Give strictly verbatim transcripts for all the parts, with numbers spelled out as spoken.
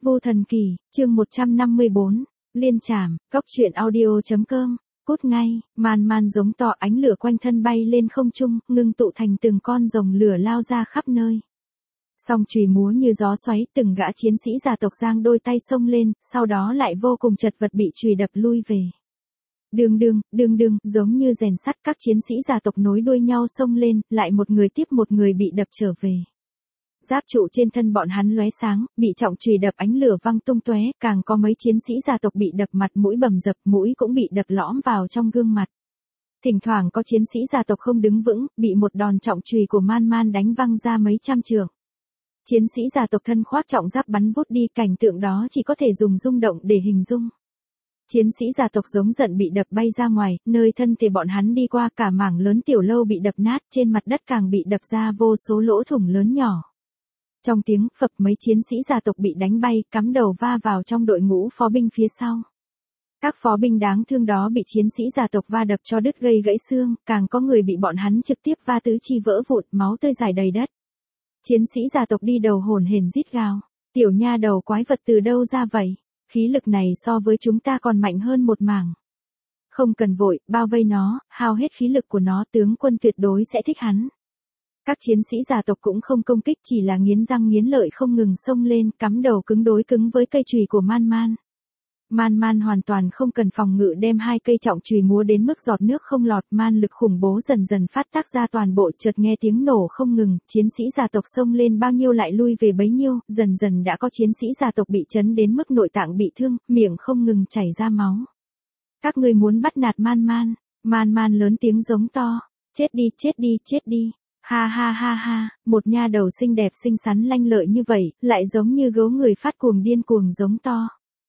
Vô Thần Kỳ, chương một trăm năm mươi bốn, Liên Trảm, Cốc Truyện Audio chấm com, cút ngay, man man giống to ánh lửa quanh thân bay lên không trung, ngưng tụ thành từng con rồng lửa lao ra khắp nơi. Song chùy múa như gió xoáy, từng gã chiến sĩ gia tộc giang đôi tay xông lên, sau đó lại vô cùng chật vật bị chùy đập lui về. Đương đương, đương đương, giống như rèn sắt, các chiến sĩ gia tộc nối đuôi nhau xông lên, lại một người tiếp một người bị đập trở về. Giáp trụ trên thân bọn hắn lóe sáng, bị trọng chùy đập ánh lửa văng tung tóe, càng có mấy chiến sĩ gia tộc bị đập mặt mũi bầm dập, mũi cũng bị đập lõm vào trong gương mặt. Thỉnh thoảng có chiến sĩ gia tộc không đứng vững, bị một đòn trọng chùy của man man đánh văng ra mấy trăm trượng. Chiến sĩ gia tộc thân khoác trọng giáp bắn vút đi, cảnh tượng đó chỉ có thể dùng rung động để hình dung. Chiến sĩ gia tộc giống giận bị đập bay ra ngoài, nơi thân thể bọn hắn đi qua cả mảng lớn tiểu lâu bị đập nát, trên mặt đất càng bị đập ra vô số lỗ thủng lớn nhỏ. Trong tiếng phập mấy chiến sĩ gia tộc bị đánh bay, cắm đầu va vào trong đội ngũ phó binh phía sau. Các phó binh đáng thương đó bị chiến sĩ gia tộc va đập cho đứt gây gãy xương, càng có người bị bọn hắn trực tiếp va tứ chi vỡ vụn, máu tươi rải đầy đất. Chiến sĩ gia tộc đi đầu hồn hển rít gào, tiểu nha đầu quái vật từ đâu ra vậy? Khí lực này so với chúng ta còn mạnh hơn một mảng. Không cần vội, bao vây nó, hao hết khí lực của nó, tướng quân tuyệt đối sẽ thích hắn. Các chiến sĩ gia tộc cũng không công kích, chỉ là nghiến răng nghiến lợi không ngừng xông lên, cắm đầu cứng đối cứng với cây chùy của man man. Man man hoàn toàn không cần phòng ngự, đem hai cây trọng chùy múa đến mức giọt nước không lọt, man lực khủng bố dần dần phát tác ra toàn bộ, chợt nghe tiếng nổ không ngừng, chiến sĩ gia tộc xông lên bao nhiêu lại lui về bấy nhiêu, dần dần đã có chiến sĩ gia tộc bị chấn đến mức nội tạng bị thương, miệng không ngừng chảy ra máu. Các ngươi muốn bắt nạt man man, man man lớn tiếng giống to, chết đi, chết đi, chết đi. Ha ha ha ha, một nha đầu xinh đẹp xinh xắn lanh lợi như vậy, lại giống như gấu người phát cuồng điên cuồng giống to.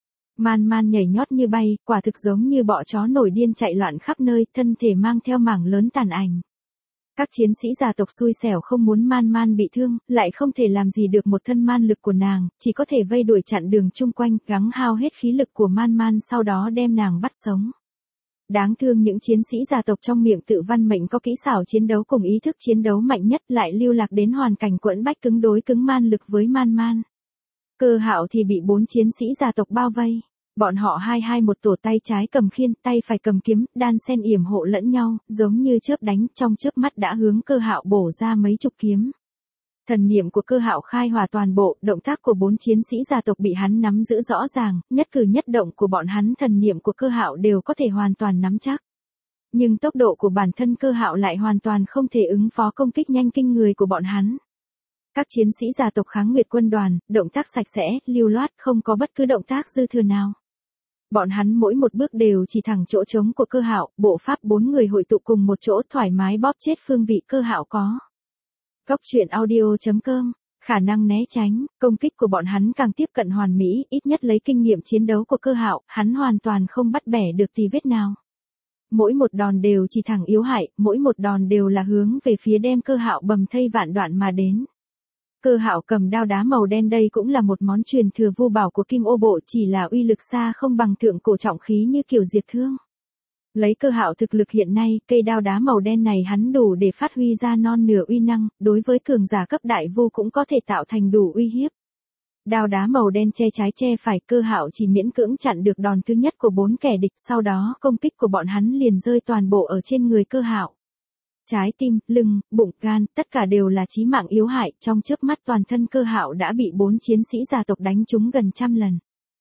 Man man nhảy nhót như bay, quả thực giống như bọ chó nổi điên chạy loạn khắp nơi, thân thể mang theo mảng lớn tàn ảnh. Các chiến sĩ gia tộc xui xẻo không muốn man man bị thương, lại không thể làm gì được một thân man lực của nàng, chỉ có thể vây đuổi chặn đường chung quanh, gắng hao hết khí lực của man man, sau đó đem nàng bắt sống. Đáng thương những chiến sĩ gia tộc trong miệng tự văn mệnh có kỹ xảo chiến đấu cùng ý thức chiến đấu mạnh nhất lại lưu lạc đến hoàn cảnh quẫn bách cứng đối cứng man lực với man man. Cơ Hạo thì bị bốn chiến sĩ gia tộc bao vây. Bọn họ hai hai một tổ, tay trái cầm khiên, tay phải cầm kiếm, đan xen yểm hộ lẫn nhau, giống như chớp đánh, trong chớp mắt đã hướng Cơ Hạo bổ ra mấy chục kiếm. Thần niệm của Cơ Hạo khai hòa toàn bộ, động tác của bốn chiến sĩ gia tộc bị hắn nắm giữ rõ ràng, nhất cử nhất động của bọn hắn thần niệm của Cơ Hạo đều có thể hoàn toàn nắm chắc. Nhưng tốc độ của bản thân Cơ Hạo lại hoàn toàn không thể ứng phó công kích nhanh kinh người của bọn hắn. Các chiến sĩ gia tộc Kháng Nguyệt quân đoàn, động tác sạch sẽ, lưu loát, không có bất cứ động tác dư thừa nào. Bọn hắn mỗi một bước đều chỉ thẳng chỗ trống của Cơ Hạo, bộ pháp bốn người hội tụ cùng một chỗ thoải mái bóp chết phương vị Cơ Hạo có. Cốc Truyện Audio chấm com, khả năng né tránh, công kích của bọn hắn càng tiếp cận hoàn mỹ, ít nhất lấy kinh nghiệm chiến đấu của Cơ Hạo, hắn hoàn toàn không bắt bẻ được tì vết nào. Mỗi một đòn đều chỉ thẳng yếu hại, mỗi một đòn đều là hướng về phía đem Cơ Hạo bầm thây vạn đoạn mà đến. Cơ Hạo cầm đao đá màu đen, đây cũng là một món truyền thừa vô bảo của Kim Ô Bộ, chỉ là uy lực xa không bằng thượng cổ trọng khí như kiểu diệt thương. Lấy Cơ Hạo thực lực hiện nay, cây đao đá màu đen này hắn đủ để phát huy ra non nửa uy năng, đối với cường giả cấp đại vô cũng có thể tạo thành đủ uy hiếp. Đao đá màu đen che trái che phải, Cơ Hạo chỉ miễn cưỡng chặn được đòn thứ nhất của bốn kẻ địch, sau đó công kích của bọn hắn liền rơi toàn bộ ở trên người Cơ Hạo. Trái tim, lưng, bụng, gan, tất cả đều là chí mạng yếu hại, trong chớp mắt toàn thân Cơ Hạo đã bị bốn chiến sĩ gia tộc đánh trúng gần trăm lần.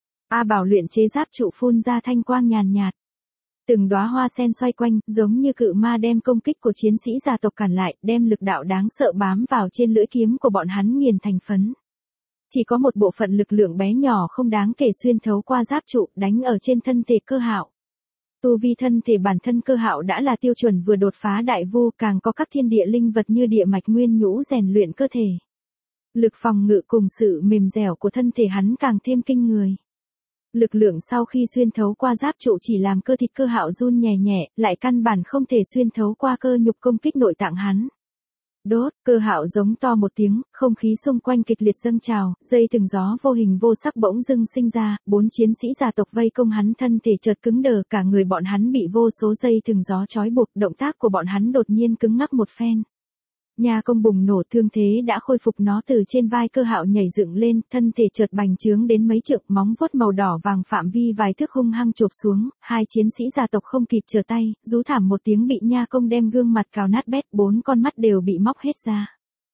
A Bảo luyện chế giáp trụ phun ra thanh quang nhàn nhạt. Từng đóa hoa sen xoay quanh, giống như cự ma đem công kích của chiến sĩ gia tộc cản lại, đem lực đạo đáng sợ bám vào trên lưỡi kiếm của bọn hắn nghiền thành phấn. Chỉ có một bộ phận lực lượng bé nhỏ không đáng kể xuyên thấu qua giáp trụ, đánh ở trên thân thể Cơ Hạo. Tu vi thân thể bản thân Cơ Hạo đã là tiêu chuẩn vừa đột phá đại vu, càng có các thiên địa linh vật như địa mạch nguyên nhũ rèn luyện cơ thể. Lực phòng ngự cùng sự mềm dẻo của thân thể hắn càng thêm kinh người. Lực lượng sau khi xuyên thấu qua giáp trụ chỉ làm cơ thịt Cơ Hạo run nhẹ nhẹ, lại căn bản không thể xuyên thấu qua cơ nhục công kích nội tạng hắn. Đốt, Cơ Hạo giống to một tiếng, không khí xung quanh kịch liệt dâng trào, dây thừng gió vô hình vô sắc bỗng dưng sinh ra, bốn chiến sĩ gia tộc vây công hắn, thân thể chợt cứng đờ, cả người bọn hắn bị vô số dây thừng gió trói buộc, động tác của bọn hắn đột nhiên cứng ngắc một phen. Nha công bùng nổ, thương thế đã khôi phục, nó từ trên vai Cơ Hạo nhảy dựng lên, thân thể chợt bành trướng đến mấy trượng, móng vuốt màu đỏ vàng phạm vi vài thước hung hăng chộp xuống, hai chiến sĩ gia tộc không kịp trở tay, rú thảm một tiếng bị nha công đem gương mặt cào nát bét, bốn con mắt đều bị móc hết ra.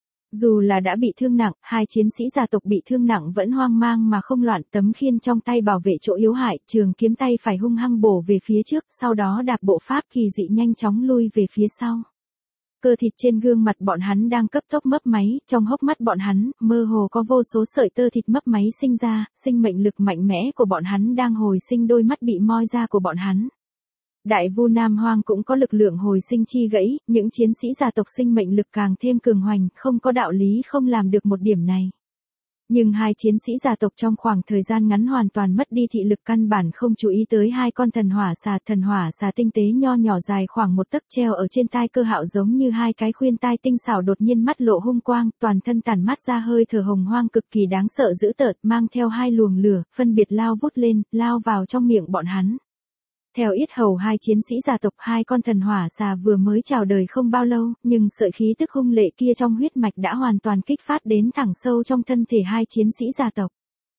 Dù là đã bị thương nặng, hai chiến sĩ gia tộc bị thương nặng vẫn hoang mang mà không loạn, tấm khiên trong tay bảo vệ chỗ yếu hại, trường kiếm tay phải hung hăng bổ về phía trước, sau đó đạp bộ pháp kỳ dị nhanh chóng lui về phía sau. Cơ thịt trên gương mặt bọn hắn đang cấp tốc mấp máy, trong hốc mắt bọn hắn, mơ hồ có vô số sợi tơ thịt mấp máy sinh ra, sinh mệnh lực mạnh mẽ của bọn hắn đang hồi sinh đôi mắt bị moi ra của bọn hắn. Đại Vu Nam Hoang cũng có lực lượng hồi sinh chi gãy, những chiến sĩ gia tộc sinh mệnh lực càng thêm cường hoành, không có đạo lý không làm được một điểm này. Nhưng hai chiến sĩ gia tộc trong khoảng thời gian ngắn hoàn toàn mất đi thị lực, căn bản không chú ý tới hai con thần hỏa xà. Thần hỏa xà tinh tế nho nhỏ dài khoảng một tấc treo ở trên tai Cơ Hạo giống như hai cái khuyên tai tinh xảo, đột nhiên mắt lộ hung quang, toàn thân tản mát ra hơi thở hồng hoang cực kỳ đáng sợ dữ tợn, mang theo hai luồng lửa, phân biệt lao vút lên, lao vào trong miệng bọn hắn. Theo yết hầu hai chiến sĩ gia tộc, hai con thần hỏa xà vừa mới chào đời không bao lâu, nhưng sợi khí tức hung lệ kia trong huyết mạch đã hoàn toàn kích phát đến thẳng sâu trong thân thể hai chiến sĩ gia tộc.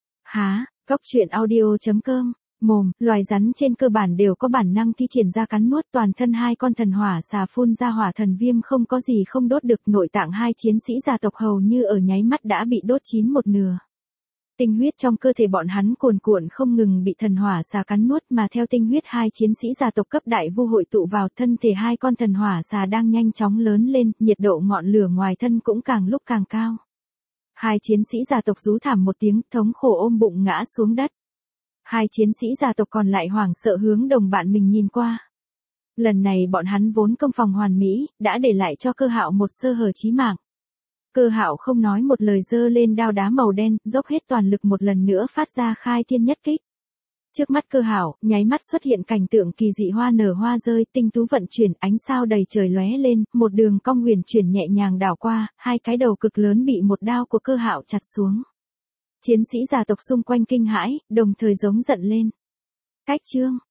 Há, Góc truyện audio chấm com, mồm, loài rắn trên cơ bản đều có bản năng thi triển ra cắn nuốt, toàn thân hai con thần hỏa xà phun ra hỏa thần viêm không có gì không đốt được, nội tạng hai chiến sĩ gia tộc hầu như ở nháy mắt đã bị đốt chín một nửa. Tinh huyết trong cơ thể bọn hắn cuồn cuộn không ngừng bị thần hỏa xà cắn nuốt, mà theo tinh huyết hai chiến sĩ gia tộc cấp đại vu hội tụ vào thân thể hai con thần hỏa xà đang nhanh chóng lớn lên, nhiệt độ ngọn lửa ngoài thân cũng càng lúc càng cao. Hai chiến sĩ gia tộc rú thảm một tiếng, thống khổ ôm bụng ngã xuống đất. Hai chiến sĩ gia tộc còn lại hoảng sợ hướng đồng bạn mình nhìn qua. Lần này bọn hắn vốn công phòng hoàn mỹ, đã để lại cho Cơ Hạo một sơ hở chí mạng. Cơ Hạo không nói một lời giơ lên đao đá màu đen, dốc hết toàn lực một lần nữa phát ra khai thiên nhất kích. Trước mắt Cơ Hạo, nháy mắt xuất hiện cảnh tượng kỳ dị, hoa nở hoa rơi, tinh tú vận chuyển, ánh sao đầy trời lóe lên, một đường cong huyền chuyển nhẹ nhàng đảo qua, hai cái đầu cực lớn bị một đao của Cơ Hạo chặt xuống. Chiến sĩ gia tộc xung quanh kinh hãi, đồng thời giống giận lên. Cách chương